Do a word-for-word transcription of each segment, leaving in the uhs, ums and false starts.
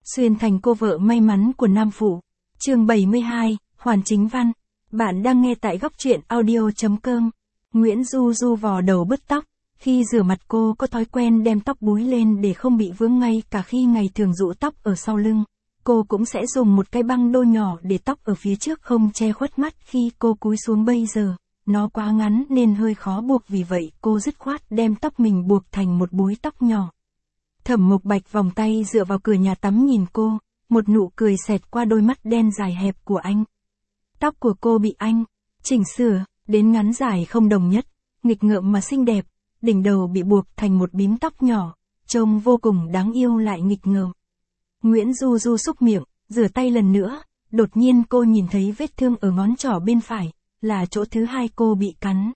Xuyên thành cô vợ may mắn của Nam Phụ. Chương bảy mươi hai, Hoàn Chính Văn. Bạn đang nghe tại góc truyện audio.com. Nguyễn Du Du vò đầu bứt tóc. Khi rửa mặt cô có thói quen đem tóc búi lên để không bị vướng ngay cả khi ngày thường rũ tóc ở sau lưng. Cô cũng sẽ dùng một cái băng đô nhỏ để tóc ở phía trước không che khuất mắt khi cô cúi xuống. Bây giờ, nó quá ngắn nên hơi khó buộc, vì vậy cô dứt khoát đem tóc mình buộc thành một búi tóc nhỏ. Thẩm Mộc Bạch vòng tay dựa vào cửa nhà tắm nhìn cô, một nụ cười xẹt qua đôi mắt đen dài hẹp của anh. Tóc của cô bị anh chỉnh sửa đến ngắn dài không đồng nhất, nghịch ngợm mà xinh đẹp, đỉnh đầu bị buộc thành một bím tóc nhỏ, trông vô cùng đáng yêu lại nghịch ngợm. Nguyễn Du Du xúc miệng, rửa tay lần nữa, đột nhiên cô nhìn thấy vết thương ở ngón trỏ bên phải, là chỗ thứ hai cô bị cắn.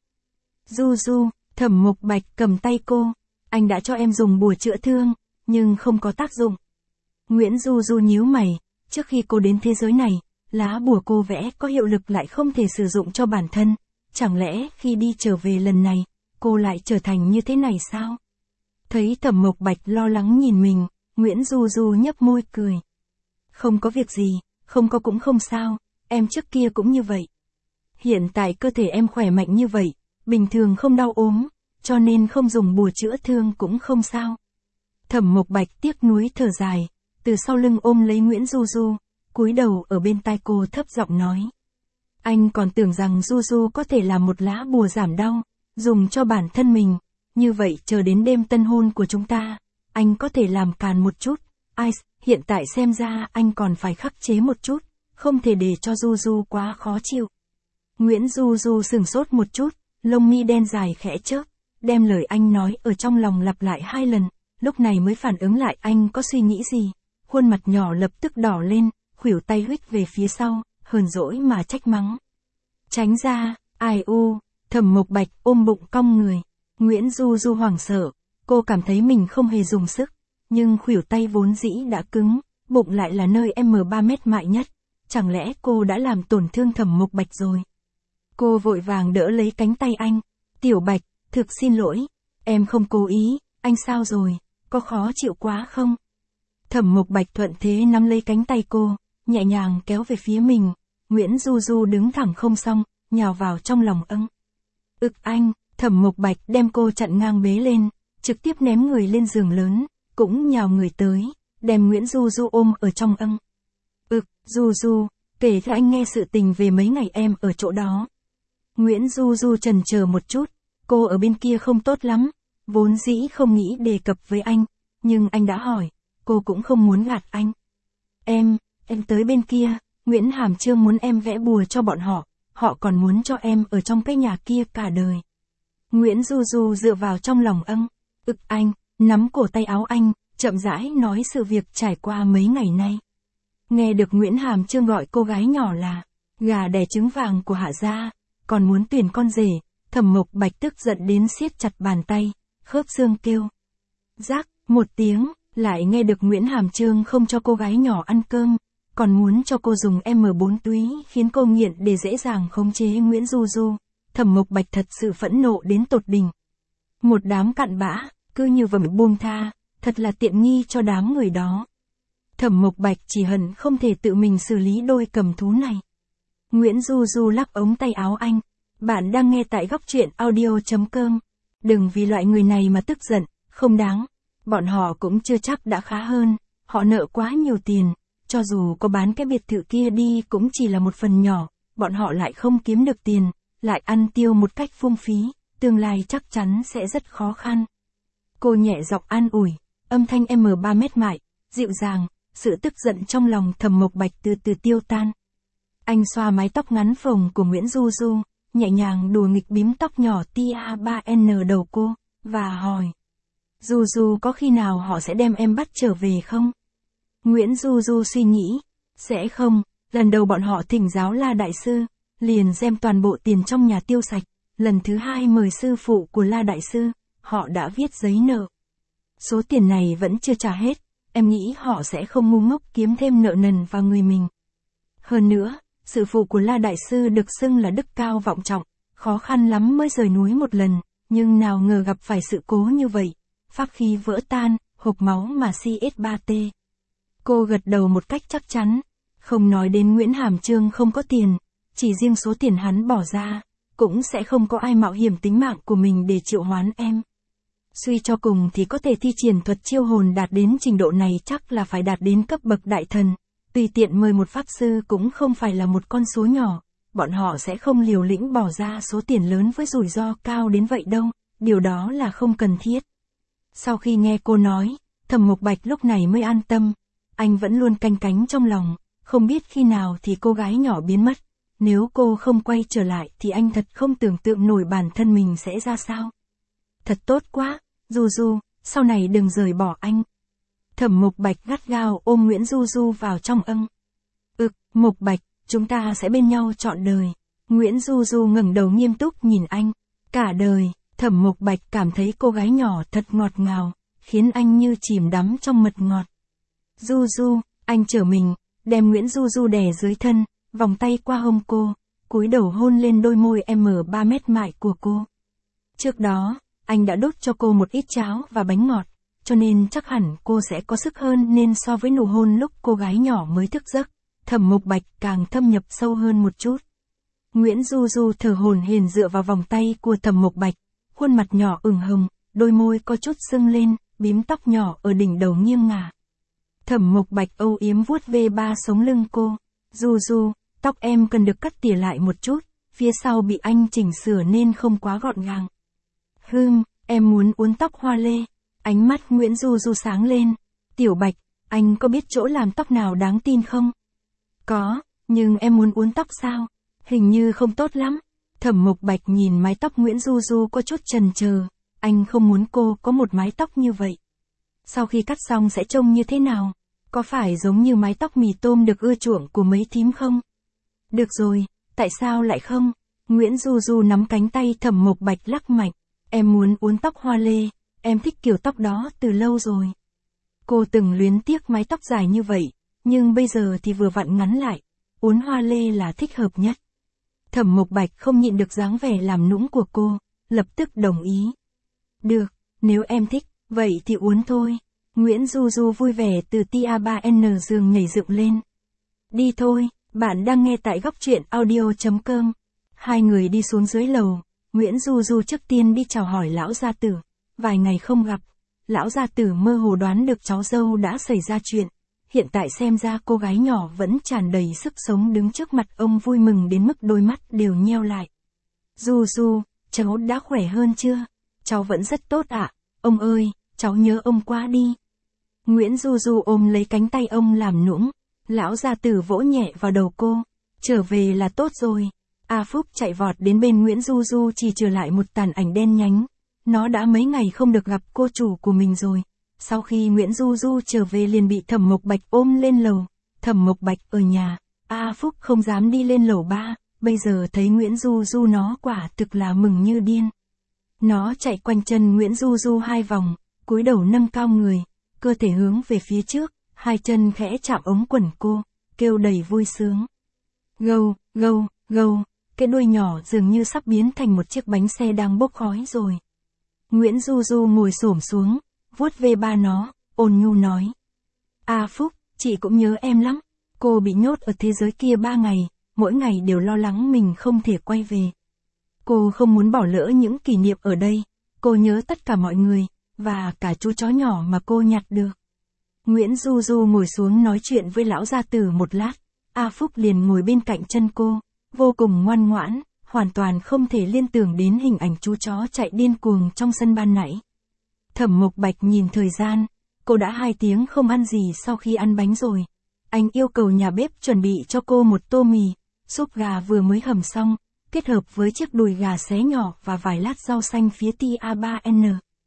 Du Du, Thẩm Mộc Bạch cầm tay cô, anh đã cho em dùng bùa chữa thương, nhưng không có tác dụng. Nguyễn Du Du nhíu mày, trước khi cô đến thế giới này, lá bùa cô vẽ có hiệu lực lại không thể sử dụng cho bản thân, chẳng lẽ khi đi trở về lần này, cô lại trở thành như thế này sao? Thấy Thẩm Mộc Bạch lo lắng nhìn mình, Nguyễn Du Du nhấp môi cười. Không có việc gì, không có cũng không sao, em trước kia cũng như vậy. Hiện tại cơ thể em khỏe mạnh như vậy, bình thường không đau ốm, cho nên không dùng bùa chữa thương cũng không sao. Thẩm Mộc Bạch tiếc nuối thở dài, từ sau lưng ôm lấy Nguyễn Du Du, cúi đầu ở bên tai cô thấp giọng nói. Anh còn tưởng rằng Du Du có thể làm một lá bùa giảm đau, dùng cho bản thân mình, như vậy chờ đến đêm tân hôn của chúng ta, anh có thể làm càn một chút. Ice, hiện tại xem ra anh còn phải khắc chế một chút, không thể để cho Du Du quá khó chịu. Nguyễn Du Du sửng sốt một chút, lông mi đen dài khẽ chớp, đem lời anh nói ở trong lòng lặp lại hai lần, lúc này mới phản ứng lại anh có suy nghĩ gì. Khuôn mặt nhỏ lập tức đỏ lên, khuỷu tay huých về phía sau, hờn dỗi mà trách mắng. Tránh ra, ai u, Thẩm Mộc Bạch ôm bụng cong người. Nguyễn Du Du hoảng sợ, cô cảm thấy mình không hề dùng sức, nhưng khuỷu tay vốn dĩ đã cứng, bụng lại là nơi em ba mét mại nhất, chẳng lẽ cô đã làm tổn thương Thẩm Mộc Bạch rồi? Cô vội vàng đỡ lấy cánh tay anh. Tiểu Bạch, thực xin lỗi, em không cố ý, anh sao rồi, có khó chịu quá không? Thẩm Mộc Bạch thuận thế nắm lấy cánh tay cô, nhẹ nhàng kéo về phía mình. Nguyễn Du Du đứng thẳng không xong, nhào vào trong lòng âng. Ực anh, Thẩm Mộc Bạch đem cô chặn ngang bế lên, trực tiếp ném người lên giường lớn, cũng nhào người tới, đem Nguyễn Du Du ôm ở trong âng. Ực, Du Du, kể cho anh nghe sự tình về mấy ngày em ở chỗ đó. Nguyễn Du Du chần chờ một chút, cô ở bên kia không tốt lắm, vốn dĩ không nghĩ đề cập với anh, nhưng anh đã hỏi, cô cũng không muốn gạt anh. Em, em tới bên kia, Nguyễn Hàm Trương muốn em vẽ bùa cho bọn họ, họ còn muốn cho em ở trong cái nhà kia cả đời. Nguyễn Du Du dựa vào trong lòng âng, ực anh, nắm cổ tay áo anh, chậm rãi nói sự việc trải qua mấy ngày nay. Nghe được Nguyễn Hàm Trương gọi cô gái nhỏ là gà đẻ trứng vàng của Hạ gia, còn muốn tuyển con rể, Thẩm Mộc Bạch tức giận đến siết chặt bàn tay, khớp xương kêu. Rác, một tiếng, lại nghe được Nguyễn Hàm Trương không cho cô gái nhỏ ăn cơm, còn muốn cho cô dùng em bốn túy khiến cô nghiện để dễ dàng khống chế Nguyễn Du Du. Thẩm Mộc Bạch thật sự phẫn nộ đến tột đỉnh. Một đám cặn bã, cứ như vậy buông tha, thật là tiện nghi cho đám người đó. Thẩm Mộc Bạch chỉ hận không thể tự mình xử lý đôi cầm thú này. Nguyễn Du Du lắc ống tay áo anh. Bạn đang nghe tại góc truyện audio.com. Đừng vì loại người này mà tức giận, không đáng. Bọn họ cũng chưa chắc đã khá hơn, họ nợ quá nhiều tiền, cho dù có bán cái biệt thự kia đi cũng chỉ là một phần nhỏ, bọn họ lại không kiếm được tiền, lại ăn tiêu một cách phung phí, tương lai chắc chắn sẽ rất khó khăn. Cô nhẹ giọng an ủi, âm thanh em ba mét mại, dịu dàng, sự tức giận trong lòng Thẩm Mộc Bạch từ từ tiêu tan. Anh xoa mái tóc ngắn phồng của Nguyễn Du Du, nhẹ nhàng đùa nghịch bím tóc nhỏ tia ba N đầu cô, và hỏi. Du Du có khi nào họ sẽ đem em bắt trở về không? Nguyễn Du Du suy nghĩ, sẽ không, lần đầu bọn họ thỉnh giáo La Đại Sư, liền đem toàn bộ tiền trong nhà tiêu sạch, lần thứ hai mời sư phụ của La Đại Sư, họ đã viết giấy nợ. Số tiền này vẫn chưa trả hết, em nghĩ họ sẽ không ngu ngốc kiếm thêm nợ nần vào người mình. Hơn nữa, sư phụ của La Đại Sư được xưng là đức cao vọng trọng, khó khăn lắm mới rời núi một lần, nhưng nào ngờ gặp phải sự cố như vậy, pháp khí vỡ tan, hộc máu mà C S ba T. Cô gật đầu một cách chắc chắn. Không nói đến Nguyễn Hàm Trương không có tiền, chỉ riêng số tiền hắn bỏ ra, cũng sẽ không có ai mạo hiểm tính mạng của mình để triệu hoán em. Suy cho cùng thì có thể thi triển thuật chiêu hồn đạt đến trình độ này chắc là phải đạt đến cấp bậc đại thần. Tùy tiện mời một pháp sư cũng không phải là một con số nhỏ, bọn họ sẽ không liều lĩnh bỏ ra số tiền lớn với rủi ro cao đến vậy đâu, điều đó là không cần thiết. Sau khi nghe cô nói, Thẩm Mục Bạch lúc này mới an tâm, anh vẫn luôn canh cánh trong lòng, không biết khi nào thì cô gái nhỏ biến mất, nếu cô không quay trở lại thì anh thật không tưởng tượng nổi bản thân mình sẽ ra sao. Thật tốt quá, Du Du, sau này đừng rời bỏ anh. Thẩm Mục Bạch gắt gao ôm Nguyễn Du Du vào trong âng. Ực, Mục Bạch, chúng ta sẽ bên nhau trọn đời. Nguyễn Du Du ngẩng đầu nghiêm túc nhìn anh. Cả đời, Thẩm Mục Bạch cảm thấy cô gái nhỏ thật ngọt ngào, khiến anh như chìm đắm trong mật ngọt. Du Du, anh trở mình, đem Nguyễn Du Du đè dưới thân, vòng tay qua hông cô, cúi đầu hôn lên đôi môi em ba mét mại của cô. Trước đó, anh đã đút cho cô một ít cháo và bánh ngọt, cho nên chắc hẳn cô sẽ có sức hơn nên so với nụ hôn lúc cô gái nhỏ mới thức giấc, Thẩm Mục Bạch càng thâm nhập sâu hơn một chút. Nguyễn Du Du thở hổn hển dựa vào vòng tay của Thẩm Mục Bạch, khuôn mặt nhỏ ửng hồng, đôi môi có chút sưng lên, bím tóc nhỏ ở đỉnh đầu nghiêng ngả. Thẩm Mục Bạch âu yếm vuốt ve ba sống lưng cô. Du Du, tóc em cần được cắt tỉa lại một chút, phía sau bị anh chỉnh sửa nên không quá gọn gàng. Hừm, em muốn uốn tóc hoa lê. Ánh mắt Nguyễn Du Du sáng lên. Tiểu Bạch, anh có biết chỗ làm tóc nào đáng tin không? Có, nhưng em muốn uốn tóc sao? Hình như không tốt lắm. Thẩm Mục Bạch nhìn mái tóc Nguyễn Du Du có chút chần chờ. Anh không muốn cô có một mái tóc như vậy. Sau khi cắt xong sẽ trông như thế nào? Có phải giống như mái tóc mì tôm được ưa chuộng của mấy thím không? Được rồi, tại sao lại không? Nguyễn Du Du nắm cánh tay Thẩm Mục Bạch lắc mạnh. Em muốn uốn tóc hoa lê, em thích kiểu tóc đó từ lâu rồi. Cô từng luyến tiếc mái tóc dài như vậy, nhưng bây giờ thì vừa vặn ngắn lại, uốn hoa lê là thích hợp nhất. Thẩm Mục Bạch không nhịn được dáng vẻ làm nũng của cô, lập tức đồng ý. Được, nếu em thích, vậy thì uốn thôi. Nguyễn Du Du vui vẻ từ tia ba N giường nhảy dựng lên. Đi thôi, bạn đang nghe tại góc truyện audio chấm com. Hai người đi xuống dưới lầu, Nguyễn Du Du trước tiên đi chào hỏi lão gia tử. Vài ngày không gặp, lão gia tử mơ hồ đoán được cháu dâu đã xảy ra chuyện. Hiện tại xem ra cô gái nhỏ vẫn tràn đầy sức sống đứng trước mặt ông vui mừng đến mức đôi mắt đều nheo lại. Du Du, cháu đã khỏe hơn chưa? Cháu vẫn rất tốt ạ. À? Ông ơi, cháu nhớ ông quá đi. Nguyễn Du Du ôm lấy cánh tay ông làm nũng. Lão gia tử vỗ nhẹ vào đầu cô. Trở về là tốt rồi. A Phúc chạy vọt đến bên Nguyễn Du Du chỉ trừ lại một tàn ảnh đen nhánh. Nó đã mấy ngày không được gặp cô chủ của mình rồi. Sau khi Nguyễn Du Du trở về liền bị Thẩm Mục Bạch ôm lên lầu. Thẩm Mục Bạch ở nhà, A Phúc không dám đi lên lầu ba, bây giờ thấy Nguyễn Du Du nó quả thực là mừng như điên. Nó chạy quanh chân Nguyễn Du Du hai vòng, cúi đầu nâng cao người, cơ thể hướng về phía trước, hai chân khẽ chạm ống quần cô, kêu đầy vui sướng. Gâu, gâu, gâu, cái đuôi nhỏ dường như sắp biến thành một chiếc bánh xe đang bốc khói rồi. Nguyễn Du Du ngồi xổm xuống, vuốt ve ba nó, ôn nhu nói. A Phúc, chị cũng nhớ em lắm. Cô bị nhốt ở thế giới kia ba ngày, mỗi ngày đều lo lắng mình không thể quay về. Cô không muốn bỏ lỡ những kỷ niệm ở đây. Cô nhớ tất cả mọi người, và cả chú chó nhỏ mà cô nhặt được. Nguyễn Du Du ngồi xuống nói chuyện với lão gia tử một lát. A Phúc liền ngồi bên cạnh chân cô, vô cùng ngoan ngoãn, hoàn toàn không thể liên tưởng đến hình ảnh chú chó chạy điên cuồng trong sân ban nãy. Thẩm Mục Bạch nhìn thời gian, cô đã hai tiếng không ăn gì sau khi ăn bánh rồi. Anh yêu cầu nhà bếp chuẩn bị cho cô một tô mì, súp gà vừa mới hầm xong, kết hợp với chiếc đùi gà xé nhỏ và vài lát rau xanh phía tia ba N.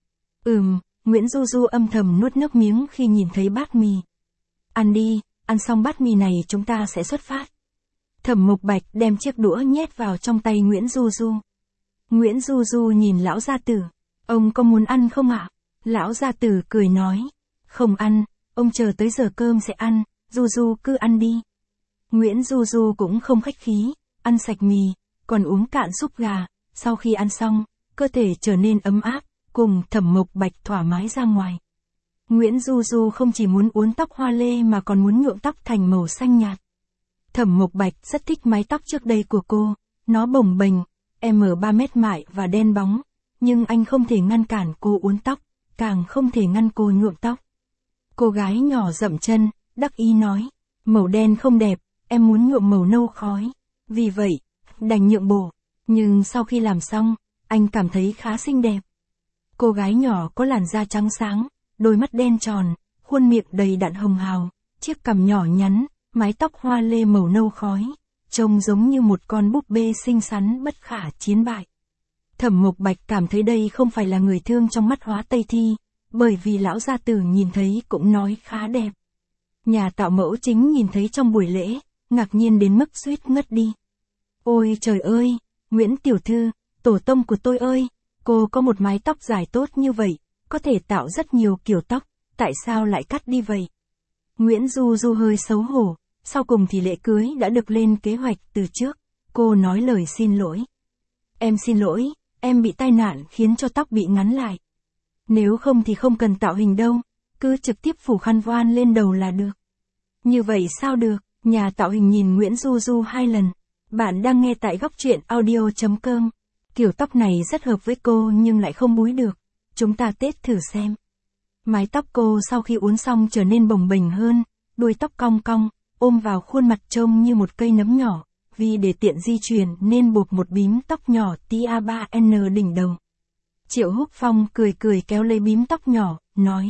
Ừm, Nguyễn Du Du âm thầm nuốt nước miếng khi nhìn thấy bát mì. Ăn đi, ăn xong bát mì này chúng ta sẽ xuất phát. Thẩm Mục Bạch đem chiếc đũa nhét vào trong tay Nguyễn Du Du. Nguyễn Du Du nhìn lão gia tử. Ông có muốn ăn không ạ? Lão gia tử cười nói. Không ăn, ông chờ tới giờ cơm sẽ ăn, Du Du cứ ăn đi. Nguyễn Du Du cũng không khách khí, ăn sạch mì, còn uống cạn súp gà. Sau khi ăn xong, cơ thể trở nên ấm áp, cùng Thẩm Mục Bạch thoải mái ra ngoài. Nguyễn Du Du không chỉ muốn uốn tóc hoa lê mà còn muốn nhuộm tóc thành màu xanh nhạt. Thẩm Mộc Bạch rất thích mái tóc trước đây của cô, nó bồng bềnh, em ba mét mại và đen bóng, nhưng anh không thể ngăn cản cô uốn tóc, càng không thể ngăn cô nhuộm tóc. Cô gái nhỏ dậm chân, đắc ý nói, màu đen không đẹp, em muốn nhuộm màu nâu khói, vì vậy, đành nhượng bộ, nhưng sau khi làm xong, anh cảm thấy khá xinh đẹp. Cô gái nhỏ có làn da trắng sáng, đôi mắt đen tròn, khuôn miệng đầy đặn hồng hào, chiếc cằm nhỏ nhắn, mái tóc hoa lê màu nâu khói, trông giống như một con búp bê xinh xắn bất khả chiến bại. Thẩm Mộc Bạch cảm thấy đây không phải là người thương trong mắt Hóa Tây Thi, bởi vì lão gia tử nhìn thấy cũng nói khá đẹp. Nhà tạo mẫu chính nhìn thấy trong buổi lễ, ngạc nhiên đến mức suýt ngất đi. Ôi trời ơi, Nguyễn tiểu thư, tổ tông của tôi ơi, cô có một mái tóc dài tốt như vậy, có thể tạo rất nhiều kiểu tóc, tại sao lại cắt đi vậy? Nguyễn Du Du hơi xấu hổ, sau cùng thì lễ cưới đã được lên kế hoạch từ trước, cô nói lời xin lỗi. Em xin lỗi, em bị tai nạn khiến cho tóc bị ngắn lại. Nếu không thì không cần tạo hình đâu, cứ trực tiếp phủ khăn voan lên đầu là được. Như vậy sao được, nhà tạo hình nhìn Nguyễn Du Du hai lần. Bạn đang nghe tại góc truyện audio chấm com. Kiểu tóc này rất hợp với cô nhưng lại không búi được. Chúng ta test thử xem. Mái tóc cô sau khi uốn xong trở nên bồng bềnh hơn, đuôi tóc cong cong, ôm vào khuôn mặt trông như một cây nấm nhỏ, vì để tiện di chuyển nên buộc một bím tóc nhỏ tia ba N đỉnh đầu. Triệu Húc Phong cười cười kéo lấy bím tóc nhỏ, nói.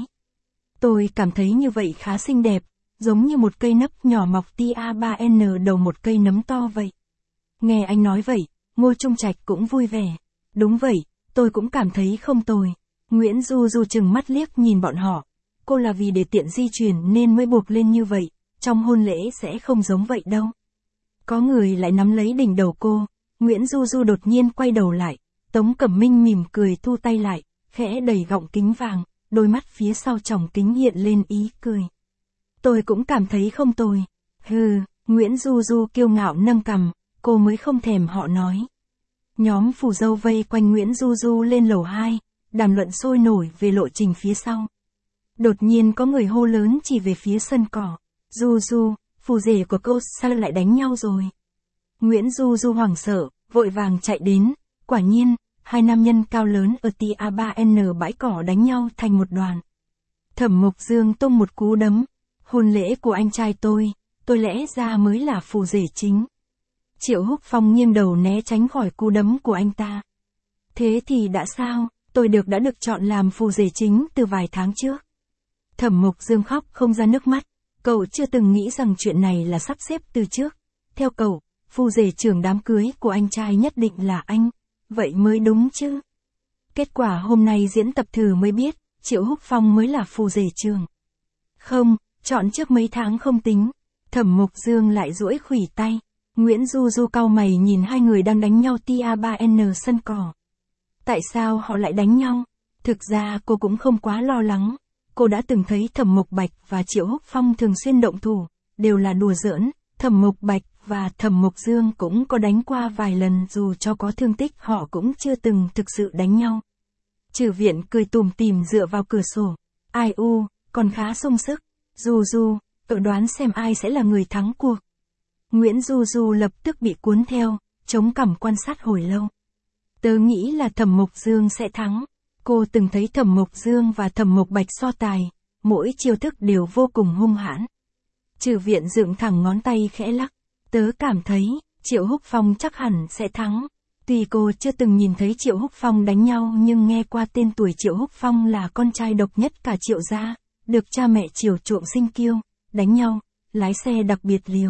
Tôi cảm thấy như vậy khá xinh đẹp, giống như một cây nấp nhỏ mọc tia ba N đầu một cây nấm to vậy. Nghe anh nói vậy, Ngô Trung Trạch cũng vui vẻ. Đúng vậy, tôi cũng cảm thấy không tồi. Nguyễn Du Du chừng mắt liếc nhìn bọn họ. Cô là vì để tiện di chuyển nên mới buộc lên như vậy, trong hôn lễ sẽ không giống vậy đâu. Có người lại nắm lấy đỉnh đầu cô, Nguyễn Du Du đột nhiên quay đầu lại, Tống Cẩm Minh mỉm cười thu tay lại, khẽ đẩy gọng kính vàng, đôi mắt phía sau tròng kính hiện lên ý cười. Tôi cũng cảm thấy không tồi. Hừ, Nguyễn Du Du kiêu ngạo nâng cằm, cô mới không thèm họ nói. Nhóm phù dâu vây quanh Nguyễn Du Du lên lầu hai, đàm luận sôi nổi về lộ trình phía sau. Đột nhiên có người hô lớn chỉ về phía sân cỏ. Du Du, phù rể của cô sao lại đánh nhau rồi? Nguyễn Du Du hoảng sợ, vội vàng chạy đến, quả nhiên, hai nam nhân cao lớn ở tia ba N bãi cỏ đánh nhau thành một đoàn. Thẩm Mộc Dương tung một cú đấm, hôn lễ của anh trai tôi, tôi lẽ ra mới là phù rể chính. Triệu Húc Phong nghiêng đầu né tránh khỏi cú đấm của anh ta. Thế thì đã sao, tôi được đã được chọn làm phù rể chính từ vài tháng trước. Thẩm Mộc Dương khóc không ra nước mắt, cậu chưa từng nghĩ rằng chuyện này là sắp xếp từ trước. Theo cậu, phù rể trưởng đám cưới của anh trai nhất định là anh, vậy mới đúng chứ. Kết quả hôm nay diễn tập thử mới biết, Triệu Húc Phong mới là phù rể trưởng. Không, chọn trước mấy tháng không tính. Thẩm Mộc Dương lại duỗi khuỷu tay. Nguyễn Du Du cau mày nhìn hai người đang đánh nhau tia ba N sân cỏ. Tại sao họ lại đánh nhau? Thực ra cô cũng không quá lo lắng. Cô đã từng thấy Thẩm Mộc Bạch và Triệu Húc Phong thường xuyên động thủ, đều là đùa giỡn. Thẩm Mộc Bạch và Thẩm Mộc Dương cũng có đánh qua vài lần, dù cho có thương tích họ cũng chưa từng thực sự đánh nhau. Trừ Viện cười tủm tỉm dựa vào cửa sổ. Ai u, còn khá sung sức. Du Du, tự đoán xem ai sẽ là người thắng cuộc. Nguyễn Du Du lập tức bị cuốn theo, chống cằm quan sát hồi lâu. Tớ nghĩ là Thẩm Mộc Dương sẽ thắng. Cô từng thấy Thẩm Mộc Dương và Thẩm Mộc Bạch so tài, mỗi chiêu thức đều vô cùng hung hãn. Trừ Viện dựng thẳng ngón tay khẽ lắc. Tớ cảm thấy, Triệu Húc Phong chắc hẳn sẽ thắng. Tuy cô chưa từng nhìn thấy Triệu Húc Phong đánh nhau nhưng nghe qua tên tuổi Triệu Húc Phong là con trai độc nhất cả Triệu gia, được cha mẹ chiều chuộng sinh kiêu, đánh nhau, lái xe đặc biệt liều.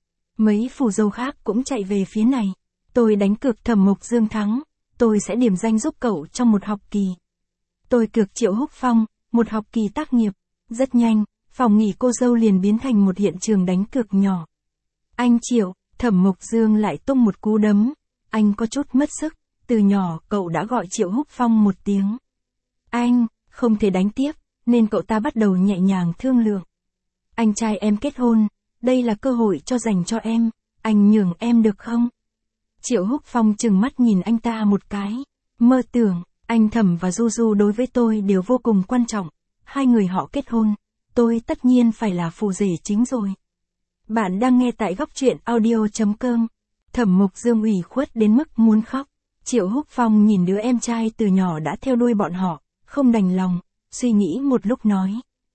Mấy phù dâu khác cũng chạy về phía này. Tôi đánh cược Thẩm Mộc Dương thắng, tôi sẽ điểm danh giúp cậu trong một học kỳ. Tôi cược Triệu Húc Phong, một học kỳ tác nghiệp. Rất nhanh, phòng nghỉ cô dâu liền biến thành một hiện trường đánh cược nhỏ. Anh Triệu, Thẩm Mộc Dương lại tung một cú đấm. Anh có chút mất sức, từ nhỏ cậu đã gọi Triệu Húc Phong một tiếng. Anh, không thể đánh tiếp, nên cậu ta bắt đầu nhẹ nhàng thương lượng. Anh trai em kết hôn, đây là cơ hội cho dành cho em, anh nhường em được không? Triệu Húc Phong trừng mắt nhìn anh ta một cái. Mơ tưởng, anh Thẩm và Du Du đối với tôi đều vô cùng quan trọng. hai người họ kết hôn, tôi tất nhiên phải là phù rể chính rồi. Bạn đang nghe tại góc truyện audio.com. Thẩm Mục Dương ủy khuất đến mức muốn khóc. Triệu Húc Phong nhìn đứa em trai từ nhỏ đã theo đuôi bọn họ, không đành lòng, suy nghĩ một lúc nói.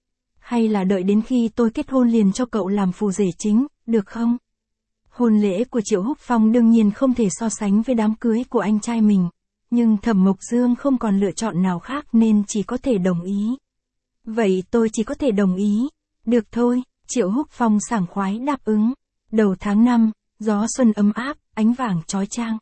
Hay là đợi đến khi tôi kết hôn liền cho cậu làm phù rể chính, được không? Hôn lễ của Triệu Húc Phong đương nhiên không thể so sánh với đám cưới của anh trai mình, nhưng Thẩm Mục Dương không còn lựa chọn nào khác nên chỉ có thể đồng ý. Vậy tôi chỉ có thể đồng ý. Được thôi, Triệu Húc Phong sảng khoái đáp ứng. Đầu tháng năm, gió xuân ấm áp, ánh vàng chói chang.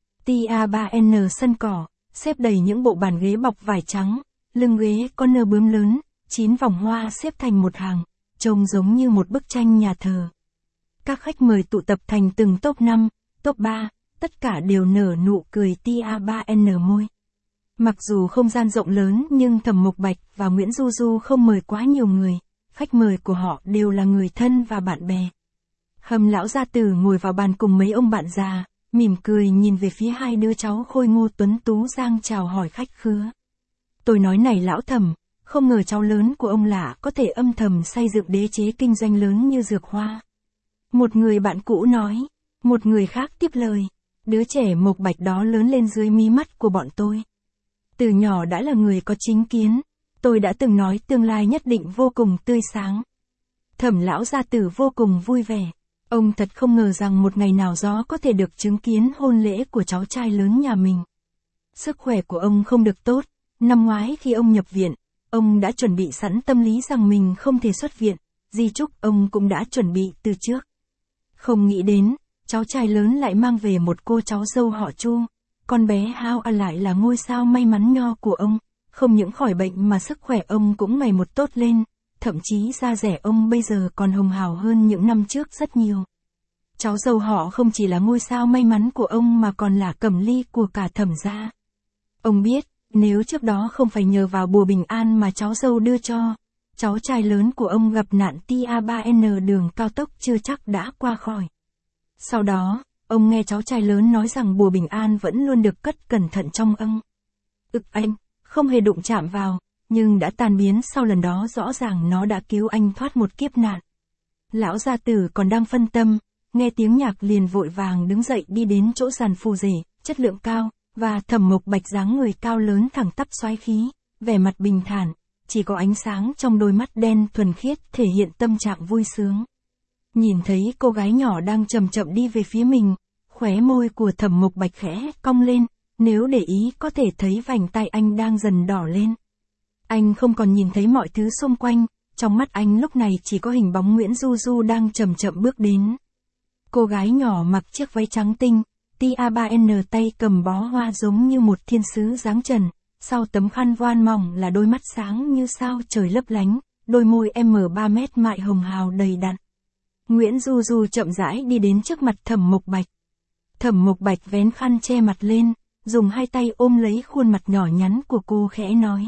Tia ba N sân cỏ, xếp đầy những bộ bàn ghế bọc vải trắng, lưng ghế có nơ bướm lớn, chín vòng hoa xếp thành một hàng, trông giống như một bức tranh nhà thờ. Các khách mời tụ tập thành từng top năm, top ba, tất cả đều nở nụ cười tia ba N môi. Mặc dù không gian rộng lớn nhưng Thẩm Mục Bạch và Nguyễn Du Du không mời quá nhiều người, khách mời của họ đều là người thân và bạn bè. Hầm lão gia tử ngồi vào bàn cùng mấy ông bạn già, mỉm cười nhìn về phía hai đứa cháu khôi ngô tuấn tú giang chào hỏi khách khứa. Tôi nói này lão Thẩm, không ngờ cháu lớn của ông lạ có thể âm thầm xây dựng đế chế kinh doanh lớn như Dược Hoa. Một người bạn cũ nói, một người khác tiếp lời, đứa trẻ Mục Bạch đó lớn lên dưới mí mắt của bọn tôi. Từ nhỏ đã là người có chính kiến, tôi đã từng nói tương lai nhất định vô cùng tươi sáng. Thẩm lão gia tử vô cùng vui vẻ, ông thật không ngờ rằng một ngày nào đó có thể được chứng kiến hôn lễ của cháu trai lớn nhà mình. Sức khỏe của ông không được tốt, năm ngoái khi ông nhập viện, ông đã chuẩn bị sẵn tâm lý rằng mình không thể xuất viện, di chúc ông cũng đã chuẩn bị từ trước. Không nghĩ đến, cháu trai lớn lại mang về một cô cháu dâu họ Chu, con bé Hao A lại là ngôi sao may mắn nho của ông, không những khỏi bệnh mà sức khỏe ông cũng ngày một tốt lên, thậm chí da dẻ ông bây giờ còn hồng hào hơn những năm trước rất nhiều. Cháu dâu họ không chỉ là ngôi sao may mắn của ông mà còn là cẩm ly của cả Thẩm gia. Ông biết, nếu trước đó không phải nhờ vào bùa bình an mà cháu dâu đưa cho, cháu trai lớn của ông gặp nạn tia ba N đường cao tốc chưa chắc đã qua khỏi. Sau đó, ông nghe cháu trai lớn nói rằng bùa bình an vẫn luôn được cất cẩn thận trong âng. Ực anh, không hề đụng chạm vào, nhưng đã tan biến sau lần đó rõ ràng nó đã cứu anh thoát một kiếp nạn. Lão gia tử còn đang phân tâm, nghe tiếng nhạc liền vội vàng đứng dậy đi đến chỗ giàn phù rể, chất lượng cao, và Thẩm Mục Bạch dáng người cao lớn thẳng tắp xoáy khí, vẻ mặt bình thản, chỉ có ánh sáng trong đôi mắt đen thuần khiết thể hiện tâm trạng vui sướng. Nhìn thấy cô gái nhỏ đang chậm chậm đi về phía mình, khóe môi của Thẩm Mục Bạch khẽ cong lên, nếu để ý có thể thấy vành tay anh đang dần đỏ lên. Anh không còn nhìn thấy mọi thứ xung quanh, trong mắt anh lúc này chỉ có hình bóng Nguyễn Du Du đang chậm chậm bước đến. Cô gái nhỏ mặc chiếc váy trắng tinh, tia ba N tay cầm bó hoa giống như một thiên sứ dáng trần, sau tấm khăn voan mỏng là đôi mắt sáng như sao trời lấp lánh, đôi môi M ba mét mại hồng hào đầy đặn. Nguyễn Du Du chậm rãi đi đến trước mặt Thẩm Mục Bạch. Thẩm Mục Bạch vén khăn che mặt lên, dùng hai tay ôm lấy khuôn mặt nhỏ nhắn của cô khẽ nói.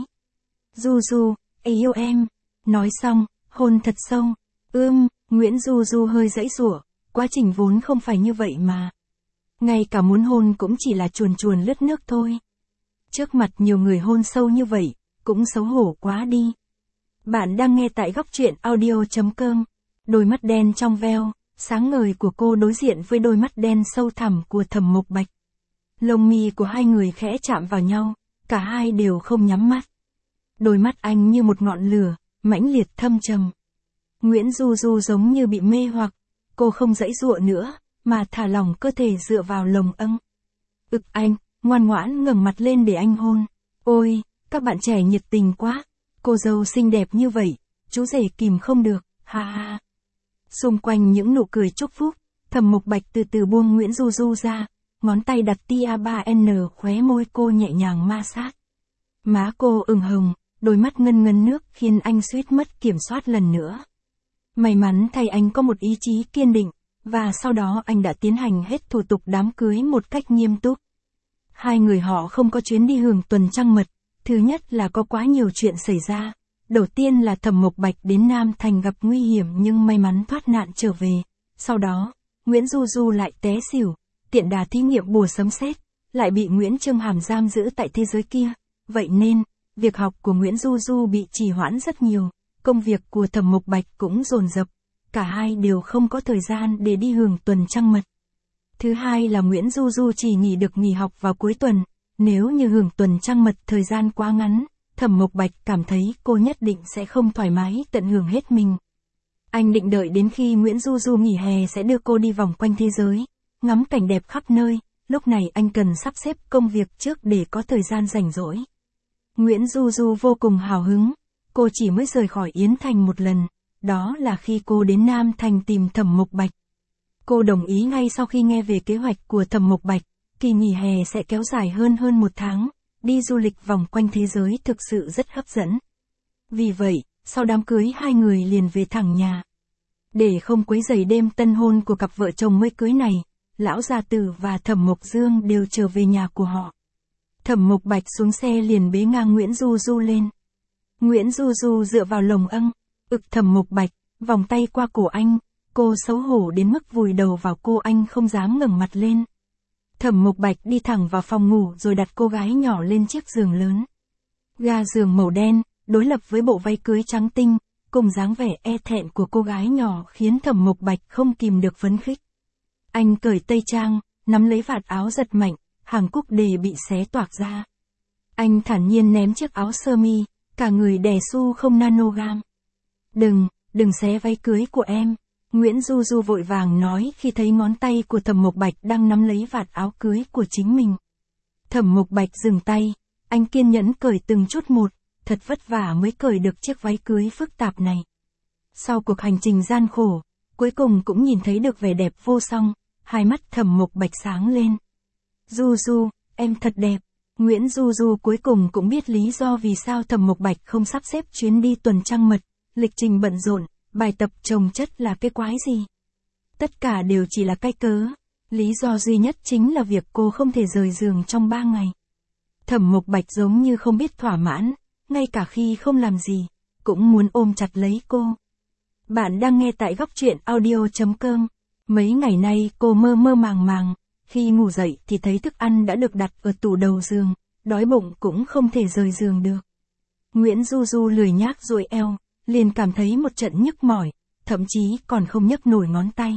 Du Du, yêu em. Nói xong, hôn thật sâu. Ưm, Nguyễn Du Du hơi giãy giụa, quá trình vốn không phải như vậy mà. Ngay cả muốn hôn cũng chỉ là chuồn chuồn lướt nước thôi. Trước mặt nhiều người hôn sâu như vậy, cũng xấu hổ quá đi. Bạn đang nghe tại góc truyện audio.com. Đôi mắt đen trong veo, sáng ngời của cô đối diện với đôi mắt đen sâu thẳm của Thẩm Mục Bạch. Lông mi của hai người khẽ chạm vào nhau, cả hai đều không nhắm mắt. Đôi mắt anh như một ngọn lửa, mãnh liệt thâm trầm. Nguyễn Du Du giống như bị mê hoặc, cô không giãy giụa nữa, mà thả lỏng cơ thể dựa vào lồng âng. Ực anh, ngoan ngoãn ngẩng mặt lên để anh hôn. Ôi, các bạn trẻ nhiệt tình quá, cô dâu xinh đẹp như vậy, chú rể kìm không được, ha ha. Xung quanh những nụ cười chúc phúc, Thẩm Mục Bạch từ từ buông Nguyễn Du Du ra, ngón tay đặt tia ba N khóe môi cô nhẹ nhàng ma sát. Má cô ửng hồng, đôi mắt ngân ngân nước khiến anh suýt mất kiểm soát lần nữa. May mắn thay anh có một ý chí kiên định, và sau đó anh đã tiến hành hết thủ tục đám cưới một cách nghiêm túc. Hai người họ không có chuyến đi hưởng tuần trăng mật, thứ nhất là có quá nhiều chuyện xảy ra. Đầu tiên là Thẩm Mục Bạch đến Nam Thành gặp nguy hiểm nhưng may mắn thoát nạn trở về. Sau đó, Nguyễn Du Du lại té xỉu, tiện đà thí nghiệm bùa sấm sét, lại bị Nguyễn Trương Hàm giam giữ tại thế giới kia. Vậy nên, việc học của Nguyễn Du Du bị trì hoãn rất nhiều, công việc của Thẩm Mộc Bạch cũng dồn dập, cả hai đều không có thời gian để đi hưởng tuần trăng mật. Thứ hai là Nguyễn Du Du chỉ nghỉ được nghỉ học vào cuối tuần, nếu như hưởng tuần trăng mật thời gian quá ngắn, Thẩm Mộc Bạch cảm thấy cô nhất định sẽ không thoải mái tận hưởng hết mình. Anh định đợi đến khi Nguyễn Du Du nghỉ hè sẽ đưa cô đi vòng quanh thế giới, ngắm cảnh đẹp khắp nơi, lúc này anh cần sắp xếp công việc trước để có thời gian rảnh rỗi. Nguyễn Du Du vô cùng hào hứng, cô chỉ mới rời khỏi Yến Thành một lần, đó là khi cô đến Nam Thành tìm Thẩm Mộc Bạch. Cô đồng ý ngay sau khi nghe về kế hoạch của Thẩm Mộc Bạch, kỳ nghỉ hè sẽ kéo dài hơn hơn một tháng, đi du lịch vòng quanh thế giới thực sự rất hấp dẫn. Vì vậy, sau đám cưới hai người liền về thẳng nhà. Để không quấy rầy đêm tân hôn của cặp vợ chồng mới cưới này, Lão Gia Tử và Thẩm Mộc Dương đều trở về nhà của họ. Thẩm Mộc Bạch xuống xe liền bế ngang Nguyễn Du Du lên. Nguyễn Du Du dựa vào lồng âng, ực Thẩm Mộc Bạch, vòng tay qua cổ anh, cô xấu hổ đến mức vùi đầu vào cô anh không dám ngẩng mặt lên. Thẩm Mộc Bạch đi thẳng vào phòng ngủ rồi đặt cô gái nhỏ lên chiếc giường lớn. Ga giường màu đen, đối lập với bộ váy cưới trắng tinh, cùng dáng vẻ e thẹn của cô gái nhỏ khiến Thẩm Mộc Bạch không kìm được phấn khích. Anh cởi tây trang, nắm lấy vạt áo giật mạnh, hàng cúc đề bị xé toạc ra. Anh thản nhiên ném chiếc áo sơ mi, cả người đè xu không nanogam. Đừng, đừng xé váy cưới của em. Nguyễn Du Du vội vàng nói khi thấy ngón tay của Thẩm Mộc Bạch đang nắm lấy vạt áo cưới của chính mình. Thẩm Mộc Bạch dừng tay, anh kiên nhẫn cởi từng chút một, thật vất vả mới cởi được chiếc váy cưới phức tạp này. Sau cuộc hành trình gian khổ, cuối cùng cũng nhìn thấy được vẻ đẹp vô song, hai mắt Thẩm Mộc Bạch sáng lên. Du Du, em thật đẹp. Nguyễn Du Du cuối cùng cũng biết lý do vì sao Thẩm Mộc Bạch không sắp xếp chuyến đi tuần trăng mật, lịch trình bận rộn, bài tập chồng chất là cái quái gì. Tất cả đều chỉ là cái cớ, lý do duy nhất chính là việc cô không thể rời giường trong ba ngày. Thẩm Mộc Bạch giống như không biết thỏa mãn, ngay cả khi không làm gì, cũng muốn ôm chặt lấy cô. Bạn đang nghe tại góc truyện audio chấm com. Mấy ngày nay cô mơ mơ màng màng, khi ngủ dậy thì thấy thức ăn đã được đặt ở tủ đầu giường, đói bụng cũng không thể rời giường được. Nguyễn Du Du lười nhác duỗi eo, liền cảm thấy một trận nhức mỏi, thậm chí còn không nhấc nổi ngón tay.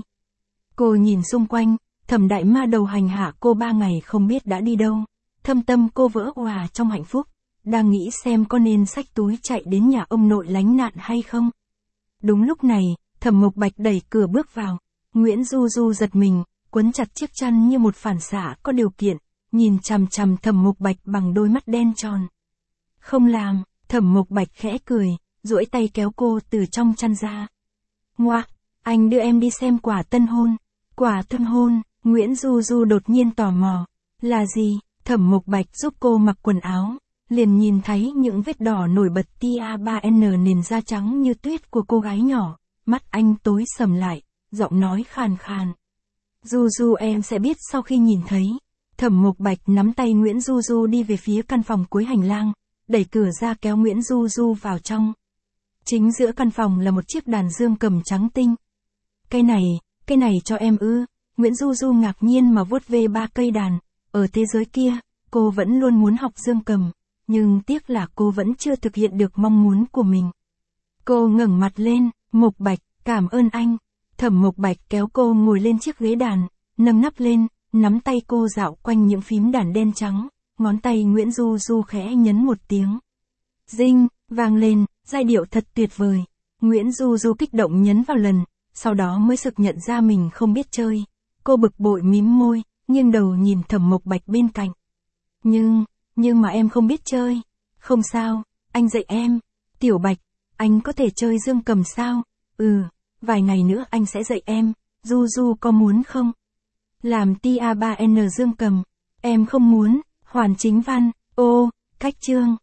Cô nhìn xung quanh, Thẩm Đại Ma đầu hành hạ cô ba ngày không biết đã đi đâu, thâm tâm cô vỡ òa trong hạnh phúc, đang nghĩ xem có nên xách túi chạy đến nhà ông nội lánh nạn hay không. Đúng lúc này, Thẩm Mộc Bạch đẩy cửa bước vào, Nguyễn Du Du giật mình, quấn chặt chiếc chăn như một phản xạ có điều kiện, nhìn chằm chằm Thẩm Mộc Bạch bằng đôi mắt đen tròn. Không làm, Thẩm Mộc Bạch khẽ cười, duỗi tay kéo cô từ trong chăn ra. Ngoạc, anh đưa em đi xem quả tân hôn. Quả tân hôn, Nguyễn Du Du đột nhiên tò mò. Là gì? Thẩm Mộc Bạch giúp cô mặc quần áo, liền nhìn thấy những vết đỏ nổi bật tia ba N nền da trắng như tuyết của cô gái nhỏ, mắt anh tối sầm lại, giọng nói khàn khàn. Du Du em sẽ biết sau khi nhìn thấy. Thẩm Mộc Bạch nắm tay Nguyễn Du Du đi về phía căn phòng cuối hành lang, đẩy cửa ra kéo Nguyễn Du Du vào trong. Chính giữa căn phòng là một chiếc đàn dương cầm trắng tinh. Cái này, cái này cho em ư? Nguyễn Du Du ngạc nhiên mà vuốt ve ba cây đàn. Ở thế giới kia, cô vẫn luôn muốn học dương cầm, nhưng tiếc là cô vẫn chưa thực hiện được mong muốn của mình. Cô ngẩng mặt lên, Mộc Bạch, cảm ơn anh. Thẩm Mộc Bạch kéo cô ngồi lên chiếc ghế đàn, nâng nắp lên, nắm tay cô dạo quanh những phím đàn đen trắng, ngón tay Nguyễn Du Du khẽ nhấn một tiếng. Dinh, vang lên, giai điệu thật tuyệt vời. Nguyễn Du Du kích động nhấn vào lần, sau đó mới sực nhận ra mình không biết chơi. Cô bực bội mím môi, nghiêng đầu nhìn Thẩm Mộc Bạch bên cạnh. Nhưng, nhưng mà em không biết chơi. Không sao, anh dạy em. Tiểu Bạch, anh có thể chơi dương cầm sao? Ừ, vài ngày nữa anh sẽ dạy em. Du Du có muốn không? Làm tia ba N dương cầm. Em không muốn. Hoàn Chính Văn. Ô, cách chương.